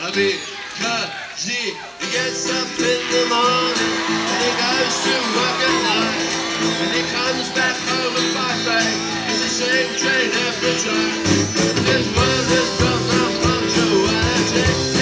Because he gets up in the morning and he goes to work at night and he comes back home at 5 it's the same train every time. This world is built on culture when I take